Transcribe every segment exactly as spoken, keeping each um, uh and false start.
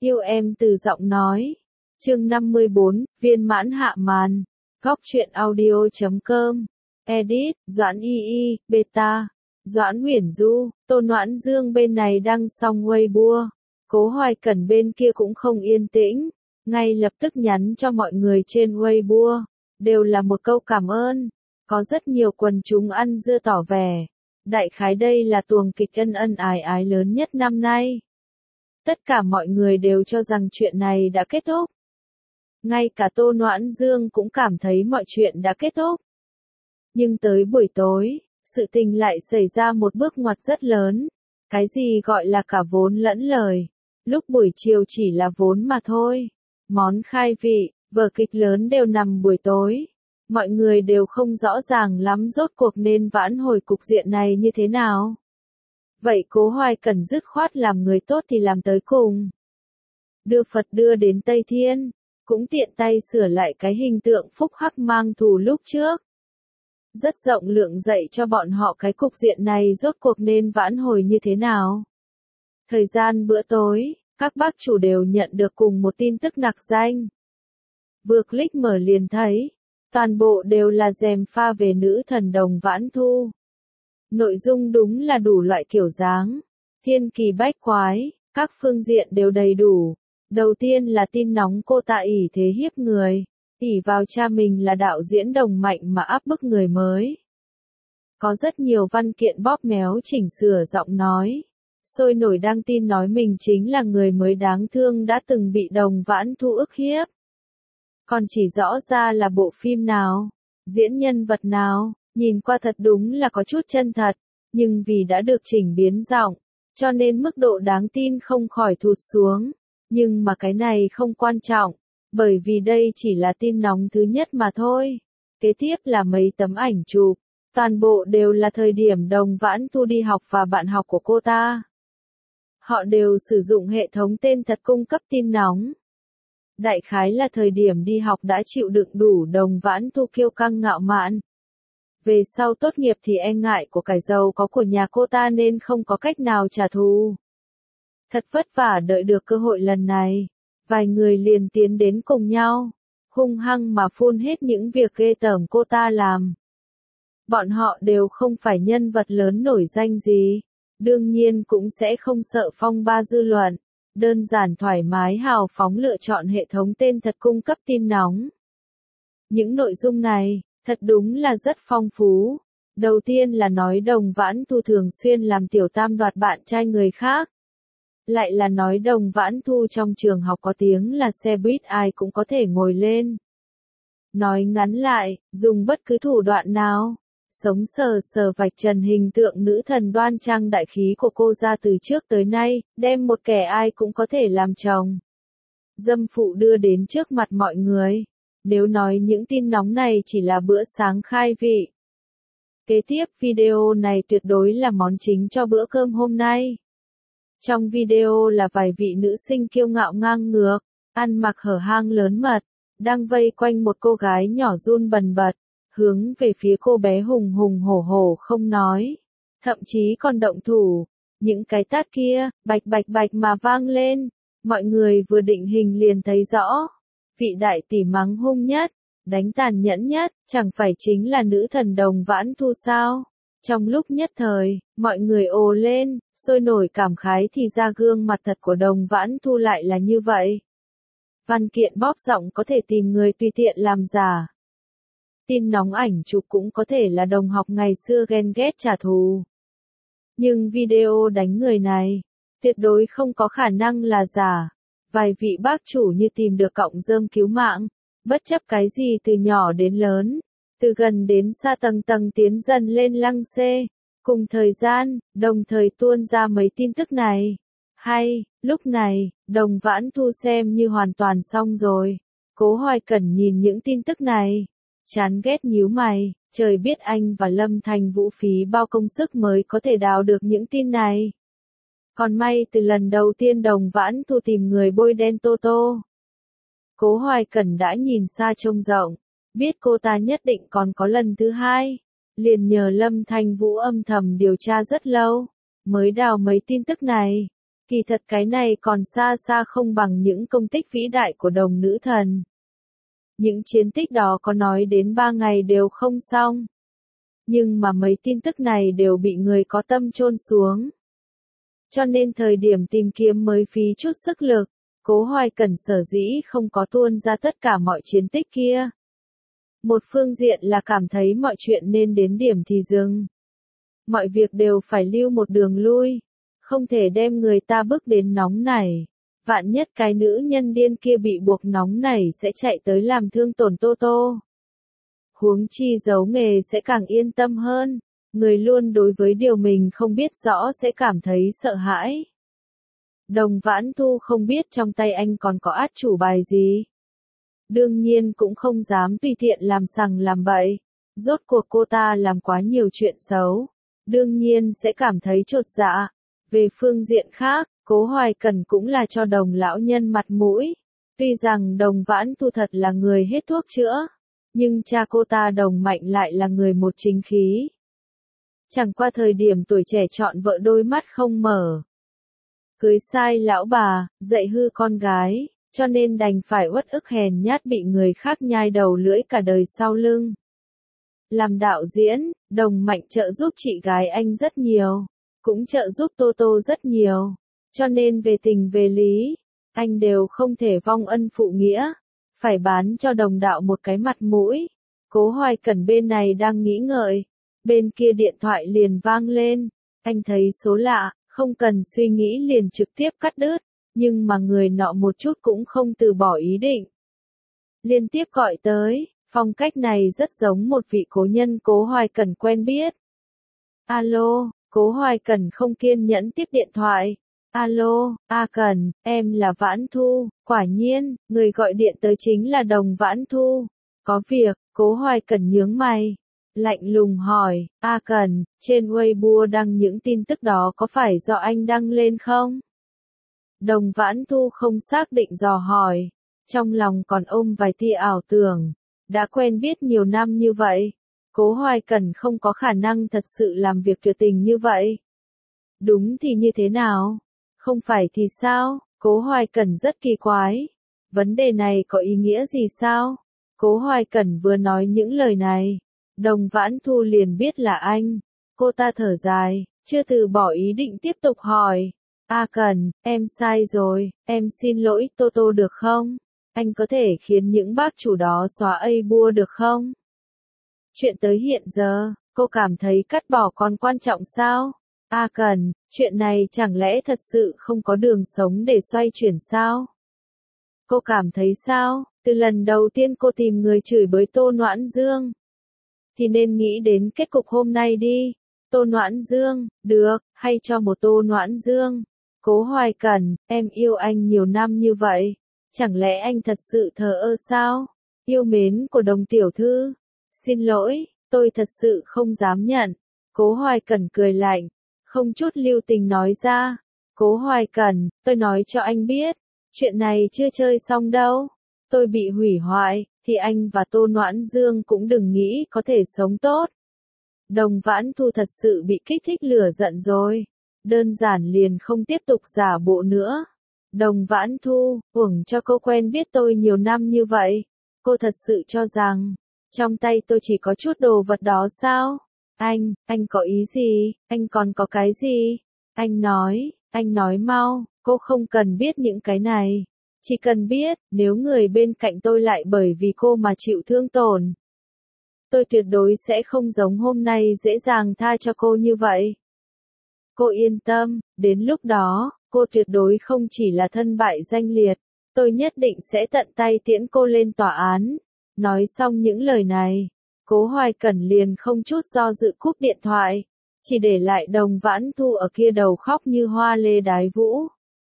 Yêu em từ giọng nói. Chương năm mươi bốn, viên mãn hạ màn. Góc truyện audio chấm com. Edit, Doãn Y Y, Beta. Doãn Huyền Du, Tô Noãn Dương bên này đăng xong Weibo. Cố Hoài Cẩn bên kia cũng không yên tĩnh. Ngay lập tức nhắn cho mọi người trên Weibo. Đều là một câu cảm ơn. Có rất nhiều quần chúng ăn dưa tỏ vẻ. Đại khái đây là tuồng kịch ân ân ái ái lớn nhất năm nay. Tất cả mọi người đều cho rằng chuyện này đã kết thúc. Ngay cả Tô Noãn Dương cũng cảm thấy mọi chuyện đã kết thúc. Nhưng tới buổi tối, sự tình lại xảy ra một bước ngoặt rất lớn. Cái gì gọi là cả vốn lẫn lời. Lúc buổi chiều chỉ là vốn mà thôi. Món khai vị, vở kịch lớn đều nằm buổi tối. Mọi người đều không rõ ràng lắm rốt cuộc nên vãn hồi cục diện này như thế nào. Vậy Cố Hoài Cẩn dứt khoát làm người tốt thì làm tới cùng. Đưa Phật đưa đến Tây Thiên, cũng tiện tay sửa lại cái hình tượng phúc hắc mang thù lúc trước. Rất rộng lượng dạy cho bọn họ cái cục diện này rốt cuộc nên vãn hồi như thế nào. Thời gian bữa tối, các bác chủ đều nhận được cùng một tin tức nặc danh. Vừa click mở liền thấy, toàn bộ đều là gièm pha về nữ thần Đồng Vãn Thu. Nội dung đúng là đủ loại kiểu dáng, thiên kỳ bách quái, các phương diện đều đầy đủ. Đầu tiên là tin nóng cô ta ỷ thế hiếp người, ỷ vào cha mình là đạo diễn Đồng Mạnh mà áp bức người mới. Có rất nhiều văn kiện bóp méo chỉnh sửa giọng nói. Sôi nổi đăng tin nói mình chính là người mới đáng thương đã từng bị Đồng Vãn Thu ức hiếp. Còn chỉ rõ ra là bộ phim nào, diễn nhân vật nào, nhìn qua thật đúng là có chút chân thật, nhưng vì đã được chỉnh biến giọng, cho nên mức độ đáng tin không khỏi thụt xuống. Nhưng mà cái này không quan trọng, bởi vì đây chỉ là tin nóng thứ nhất mà thôi. Kế tiếp là mấy tấm ảnh chụp, toàn bộ đều là thời điểm Đồng Vãn Thu đi học và bạn học của cô ta. Họ đều sử dụng hệ thống tên thật cung cấp tin nóng. Đại khái là thời điểm đi học đã chịu đựng đủ Đồng Vãn Thu kiêu căng ngạo mạn. Về sau tốt nghiệp thì e ngại của cải giàu có của nhà cô ta nên không có cách nào trả thù. Thật vất vả đợi được cơ hội lần này, vài người liền tiến đến cùng nhau, hung hăng mà phun hết những việc ghê tởm cô ta làm. Bọn họ đều không phải nhân vật lớn nổi danh gì, đương nhiên cũng sẽ không sợ phong ba dư luận, đơn giản thoải mái hào phóng lựa chọn hệ thống tên thật cung cấp tin nóng. Những nội dung này, thật đúng là rất phong phú. Đầu tiên là nói Đồng Vãn Thu thường xuyên làm tiểu tam đoạt bạn trai người khác. Lại là nói Đồng Vãn Thu trong trường học có tiếng là xe buýt ai cũng có thể ngồi lên. Nói ngắn lại, dùng bất cứ thủ đoạn nào, sống sờ sờ vạch trần hình tượng nữ thần đoan trang đại khí của cô ra từ trước tới nay, đem một kẻ ai cũng có thể làm chồng. Dâm phụ đưa đến trước mặt mọi người. Nếu nói những tin nóng này chỉ là bữa sáng khai vị. Kế tiếp video này tuyệt đối là món chính cho bữa cơm hôm nay. Trong video là vài vị nữ sinh kiêu ngạo ngang ngược, ăn mặc hở hang lớn mật, đang vây quanh một cô gái nhỏ run bần bật, hướng về phía cô bé hùng hùng hổ hổ không nói. Thậm chí còn động thủ, những cái tát kia, bạch bạch bạch mà vang lên, mọi người vừa định hình liền thấy rõ. Vị đại tỷ mắng hung nhất, đánh tàn nhẫn nhất, chẳng phải chính là nữ thần Đồng Vãn Thu sao? Trong lúc nhất thời, mọi người ồ lên, sôi nổi cảm khái thì ra gương mặt thật của Đồng Vãn Thu lại là như vậy. Văn kiện bóp giọng có thể tìm người tùy tiện làm giả. Tin nóng ảnh chụp cũng có thể là đồng học ngày xưa ghen ghét trả thù. Nhưng video đánh người này, tuyệt đối không có khả năng là giả. Vài vị bác chủ như tìm được cọng rơm cứu mạng, bất chấp cái gì từ nhỏ đến lớn, từ gần đến xa tầng tầng tiến dần lên lăng xê. Cùng thời gian, đồng thời tuôn ra mấy tin tức này. Hay, lúc này, Đồng Vãn Thu xem như hoàn toàn xong rồi. Cố Hoài Cẩn nhìn những tin tức này, chán ghét nhíu mày, trời biết anh và Lâm Thành Vũ phí bao công sức mới có thể đào được những tin này. Còn may từ lần đầu tiên Đồng Vãn Thu tìm người bôi đen Tô Tô. Cố Hoài Cẩn đã nhìn xa trông rộng, biết cô ta nhất định còn có lần thứ hai. Liền nhờ Lâm Thành Vũ âm thầm điều tra rất lâu, mới đào mấy tin tức này. Kỳ thật cái này còn xa xa không bằng những công tích vĩ đại của đồng nữ thần. Những chiến tích đó có nói đến ba ngày đều không xong. Nhưng mà mấy tin tức này đều bị người có tâm chôn xuống. Cho nên thời điểm tìm kiếm mới phí chút sức lực, Cố Hoài Cẩn sở dĩ không có tuôn ra tất cả mọi chiến tích kia. Một phương diện là cảm thấy mọi chuyện nên đến điểm thì dừng. Mọi việc đều phải lưu một đường lui, không thể đem người ta bức đến nóng nảy. Vạn nhất cái nữ nhân điên kia bị buộc nóng nảy sẽ chạy tới làm thương tổn Tô Tô. Huống chi giấu nghề sẽ càng yên tâm hơn, người luôn đối với điều mình không biết rõ sẽ cảm thấy sợ hãi. Đồng Vãn Thu không biết trong tay anh còn có át chủ bài gì. Đương nhiên cũng không dám tùy tiện làm sằng làm bậy. Rốt cuộc cô ta làm quá nhiều chuyện xấu. Đương nhiên sẽ cảm thấy chột dạ. Về phương diện khác, Cố Hoài Cẩn cũng là cho đồng lão nhân mặt mũi. Tuy rằng đồng Vãn Thu thật là người hết thuốc chữa. Nhưng cha cô ta đồng mạnh lại là người một chính khí. Chẳng qua thời điểm tuổi trẻ chọn vợ đôi mắt không mở. Cưới sai lão bà, dạy hư con gái, cho nên đành phải uất ức hèn nhát bị người khác nhai đầu lưỡi cả đời sau lưng. Làm đạo diễn, đồng mạnh trợ giúp chị gái anh rất nhiều, cũng trợ giúp Tô Tô rất nhiều, cho nên về tình về lý, anh đều không thể vong ân phụ nghĩa, phải bán cho đồng đạo một cái mặt mũi. Cố Hoài Cẩn bên này đang nghĩ ngợi, bên kia điện thoại liền vang lên, anh thấy số lạ, không cần suy nghĩ liền trực tiếp cắt đứt, nhưng mà người nọ một chút cũng không từ bỏ ý định. Liên tiếp gọi tới, phong cách này rất giống một vị cố nhân Cố Hoài Cẩn quen biết. Alo, Cố Hoài Cẩn không kiên nhẫn tiếp điện thoại. Alo, A Cẩn, em là Vãn Thu, quả nhiên, người gọi điện tới chính là đồng Vãn Thu. Có việc, Cố Hoài Cẩn nhướng mày. Lạnh lùng hỏi, A Cẩn, trên Weibo đăng những tin tức đó có phải do anh đăng lên không? Đồng Vãn Thu không xác định dò hỏi, trong lòng còn ôm vài tia ảo tưởng, đã quen biết nhiều năm như vậy, Cố Hoài Cẩn không có khả năng thật sự làm việc tuyệt tình như vậy. Đúng thì như thế nào? Không phải thì sao? Cố Hoài Cẩn rất kỳ quái. Vấn đề này có ý nghĩa gì sao? Cố Hoài Cẩn vừa nói những lời này, đồng Vãn Thu liền biết là anh. Cô ta thở dài, chưa từ bỏ ý định tiếp tục hỏi. A Cẩn, em sai rồi, em xin lỗi Tô Tô được không? Anh có thể khiến những bác chủ đó xóa Weibo được không? Chuyện tới hiện giờ, cô cảm thấy cắt bỏ còn quan trọng sao? A Cẩn, chuyện này chẳng lẽ thật sự không có đường sống để xoay chuyển sao? Cô cảm thấy sao? Từ lần đầu tiên cô tìm người chửi bới Tô Noãn Dương, thì nên nghĩ đến kết cục hôm nay đi. Tô Noãn Dương, được, hay cho một Tô Noãn Dương. Cố Hoài Cẩn, em yêu anh nhiều năm như vậy, chẳng lẽ anh thật sự thờ ơ sao? Yêu mến của đồng tiểu thư. Xin lỗi, tôi thật sự không dám nhận. Cố Hoài Cẩn cười lạnh, không chút lưu tình nói ra. Cố Hoài Cẩn, tôi nói cho anh biết, chuyện này chưa chơi xong đâu. Tôi bị hủy hoại, thì anh và Tô Noãn Dương cũng đừng nghĩ có thể sống tốt. Đồng Vãn Thu thật sự bị kích thích lửa giận rồi. Đơn giản liền không tiếp tục giả bộ nữa. Đồng Vãn Thu, uổng cho cô quen biết tôi nhiều năm như vậy. Cô thật sự cho rằng, trong tay tôi chỉ có chút đồ vật đó sao? Anh, anh có ý gì? Anh còn có cái gì? Anh nói, anh nói mau, cô không cần biết những cái này. Chỉ cần biết, nếu người bên cạnh tôi lại bởi vì cô mà chịu thương tổn, tôi tuyệt đối sẽ không giống hôm nay dễ dàng tha cho cô như vậy. Cô yên tâm, đến lúc đó, cô tuyệt đối không chỉ là thân bại danh liệt, tôi nhất định sẽ tận tay tiễn cô lên tòa án. Nói xong những lời này, Cố Hoài Cẩn liền không chút do dự cúp điện thoại, chỉ để lại đồng Vãn Thu ở kia đầu khóc như hoa lê đái vũ.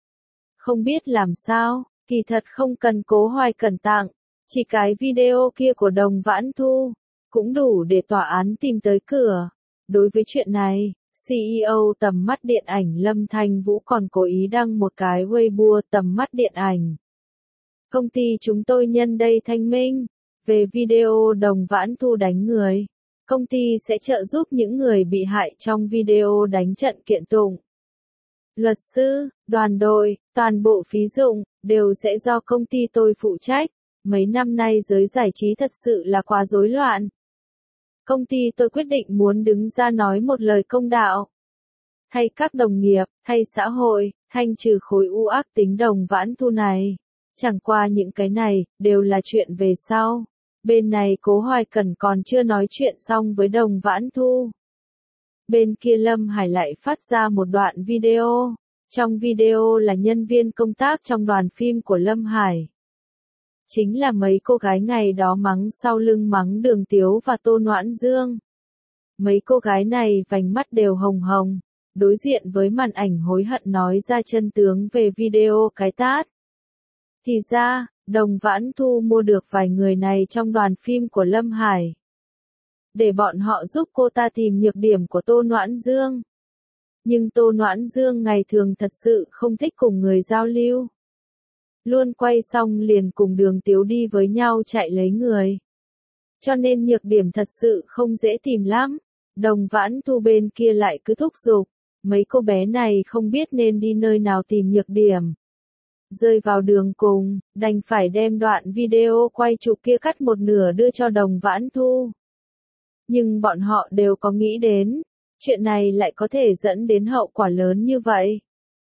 Không biết làm sao, kỳ thật không cần Cố Hoài Cẩn tặng, chỉ cái video kia của đồng Vãn Thu, cũng đủ để tòa án tìm tới cửa. Đối với chuyện này, xê e ô tầm mắt điện ảnh Lâm Thanh Vũ còn cố ý đăng một cái Weibo tầm mắt điện ảnh. Công ty chúng tôi nhân đây thanh minh, về video đồng Vãn Thu đánh người. Công ty sẽ trợ giúp những người bị hại trong video đánh trận kiện tụng. luật sư, đoàn đội, toàn bộ phí dụng, đều sẽ do công ty tôi phụ trách. Mấy năm nay giới giải trí thật sự là quá rối loạn. Công ty tôi quyết định muốn đứng ra nói một lời công đạo. Thay các đồng nghiệp, thay xã hội, thanh trừ khối u ác tính Đồng Vãn Thu này. Chẳng qua những cái này, đều là chuyện về sau. Bên này Cố Hoài Cẩn còn chưa nói chuyện xong với Đồng Vãn Thu. Bên kia Lâm Hải lại phát ra một đoạn video. Trong video là nhân viên công tác trong đoàn phim của Lâm Hải. Chính là mấy cô gái ngày đó mắng sau lưng mắng Đường Tiếu và Tô Noãn Dương. Mấy cô gái này vành mắt đều hồng hồng, đối diện với màn ảnh hối hận nói ra chân tướng về video cái tát. Thì ra, Đồng Vãn Thu mua được vài người này trong đoàn phim của Lâm Hải. Để bọn họ giúp cô ta tìm nhược điểm của Tô Noãn Dương. Nhưng Tô Noãn Dương ngày thường thật sự không thích cùng người giao lưu. Luôn quay xong liền cùng Đường Tiếu đi với nhau chạy lấy người. Cho nên nhược điểm thật sự không dễ tìm lắm. Đồng Vãn Thu bên kia lại cứ thúc giục. Mấy cô bé này không biết nên đi nơi nào tìm nhược điểm. Rơi vào đường cùng, đành phải đem đoạn video quay chụp kia cắt một nửa đưa cho Đồng Vãn Thu. Nhưng bọn họ đều có nghĩ đến, chuyện này lại có thể dẫn đến hậu quả lớn như vậy.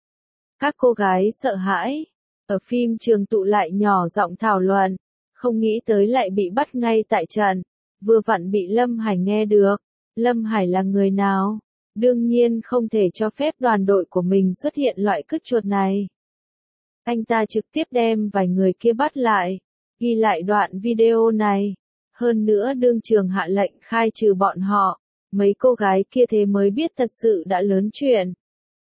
Các cô gái sợ hãi, ở phim trường tụ lại nhỏ giọng thảo luận, không nghĩ tới lại bị bắt ngay tại trận, vừa vặn bị Lâm Hải nghe được. Lâm Hải là người nào? Đương nhiên không thể cho phép đoàn đội của mình xuất hiện loại cứt chuột này. Anh ta trực tiếp đem vài người kia bắt lại, ghi lại đoạn video này. Hơn nữa đương trường hạ lệnh khai trừ bọn họ. Mấy cô gái kia thế mới biết thật sự đã lớn chuyện.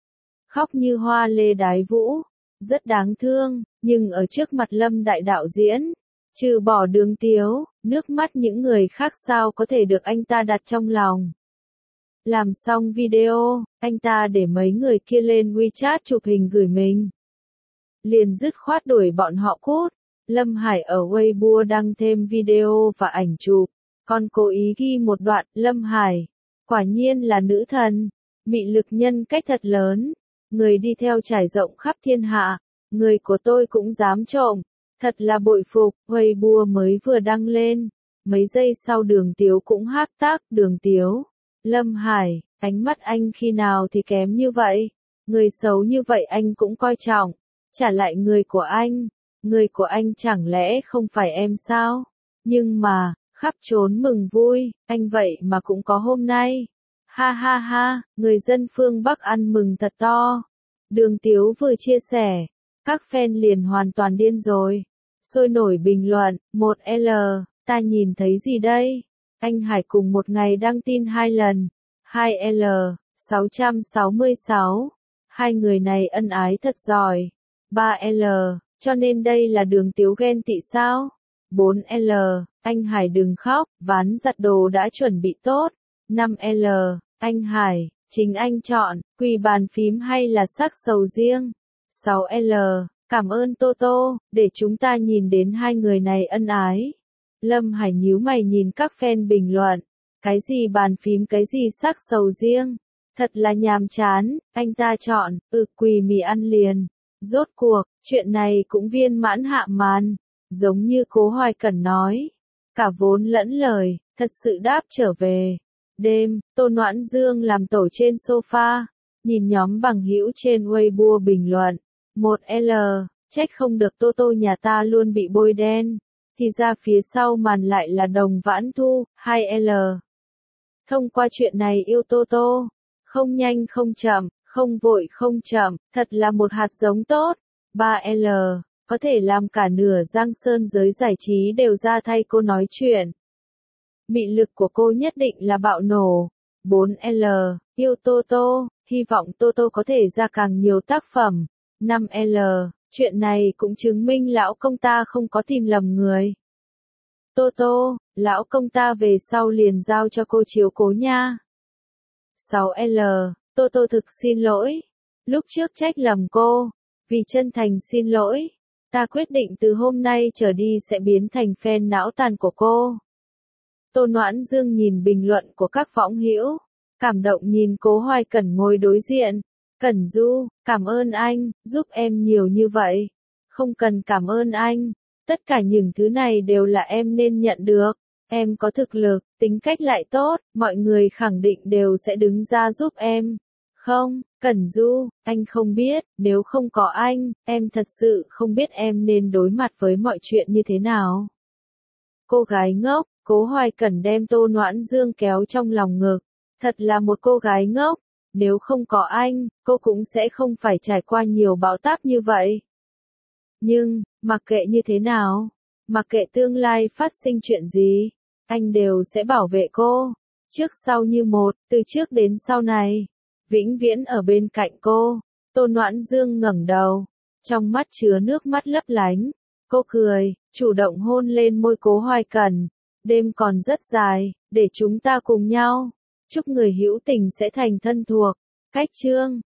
Khóc như hoa lê đái vũ. Rất đáng thương, nhưng ở trước mặt Lâm đại đạo diễn, trừ bỏ Đường Tiếu, nước mắt những người khác sao có thể được anh ta đặt trong lòng. Làm xong video, anh ta để mấy người kia lên WeChat chụp hình gửi mình. Liền dứt khoát đuổi bọn họ cút. Lâm Hải ở Weibo đăng thêm video và ảnh chụp, còn cố ý ghi một đoạn, Lâm Hải, quả nhiên là nữ thần, mị lực nhân cách thật lớn, người đi theo trải rộng khắp thiên hạ, người của tôi cũng dám trộm, thật là bội phục. Weibo mới vừa đăng lên, mấy giây sau Đường Tiếu cũng hashtag Đường Tiếu, Lâm Hải, ánh mắt anh khi nào thì kém như vậy, người xấu như vậy anh cũng coi trọng, trả lại người của anh. Người của anh chẳng lẽ không phải em sao? Nhưng mà, khắp trốn mừng vui, anh vậy mà cũng có hôm nay. Ha ha ha, người dân phương Bắc ăn mừng thật to. Đường Tiếu vừa chia sẻ, các fan liền hoàn toàn điên rồi. Sôi nổi bình luận, một L, ta nhìn thấy gì đây? Anh Hải cùng một ngày đăng tin hai lần. hai L, sáu trăm sáu mươi sáu. Hai người này ân ái thật giỏi. ba L. Cho nên đây là Đường Tiếu ghen tị sao? bốn L, anh Hải đừng khóc, ván giặt đồ đã chuẩn bị tốt. năm L, anh Hải, chính anh chọn, quỳ bàn phím hay là sắc sầu riêng. sáu L, cảm ơn Tô Tô, để chúng ta nhìn đến hai người này ân ái. Lâm Hải nhíu mày nhìn các fan bình luận, cái gì bàn phím cái gì sắc sầu riêng, thật là nhàm chán, anh ta chọn, ừ quỳ mì ăn liền. Rốt cuộc, chuyện này cũng viên mãn hạ màn, giống như Cố Hoài Cẩn nói. Cả vốn lẫn lời, thật sự đáp trở về. Đêm, Tô Noãn Dương làm tổ trên sofa, nhìn nhóm bằng hữu trên Weibo bình luận. một L, trách không được Tô Tô nhà ta luôn bị bôi đen. Thì ra phía sau màn lại là Đồng Vãn Thu. hai L, thông qua chuyện này yêu Tô Tô, không nhanh không chậm. Không vội không chậm, thật là một hạt giống tốt. ba L, có thể làm cả nửa Giang Sơn giới giải trí đều ra thay cô nói chuyện. Mị lực của cô nhất định là bạo nổ. bốn L, yêu Tô Tô, hy vọng Tô Tô có thể ra càng nhiều tác phẩm. năm L, chuyện này cũng chứng minh lão công ta không có tìm lầm người. Tô Tô, lão công ta về sau liền giao cho cô chiếu cố nha. sáu L, Tô Tô thực xin lỗi. Lúc trước trách lầm cô. Vì chân thành xin lỗi. Ta quyết định từ hôm nay trở đi sẽ biến thành fan não tàn của cô. Tô Noãn Dương nhìn bình luận của các võng hữu. Cảm động nhìn Cố Hoài Cẩn ngồi đối diện. Cẩn Du, cảm ơn anh, giúp em nhiều như vậy. Không cần cảm ơn anh. Tất cả những thứ này đều là em nên nhận được. Em có thực lực, tính cách lại tốt, mọi người khẳng định đều sẽ đứng ra giúp em. Không, Cẩn Du, anh không biết, nếu không có anh, em thật sự không biết em nên đối mặt với mọi chuyện như thế nào. Cô gái ngốc, Cố Hoài Cẩn đem Tô Noãn Dương kéo trong lòng ngực. Thật là một cô gái ngốc, nếu không có anh, cô cũng sẽ không phải trải qua nhiều bão táp như vậy. Nhưng, mặc kệ như thế nào, mặc kệ tương lai phát sinh chuyện gì, anh đều sẽ bảo vệ cô. Trước sau như một, từ trước đến sau này, vĩnh viễn ở bên cạnh cô. Tô Noãn Dương ngẩng đầu, trong mắt chứa nước mắt lấp lánh. Cô cười, chủ động hôn lên môi Cố Hoài Cẩn. Đêm còn rất dài, để chúng ta cùng nhau. Chúc người hữu tình sẽ thành thân thuộc. Cách chương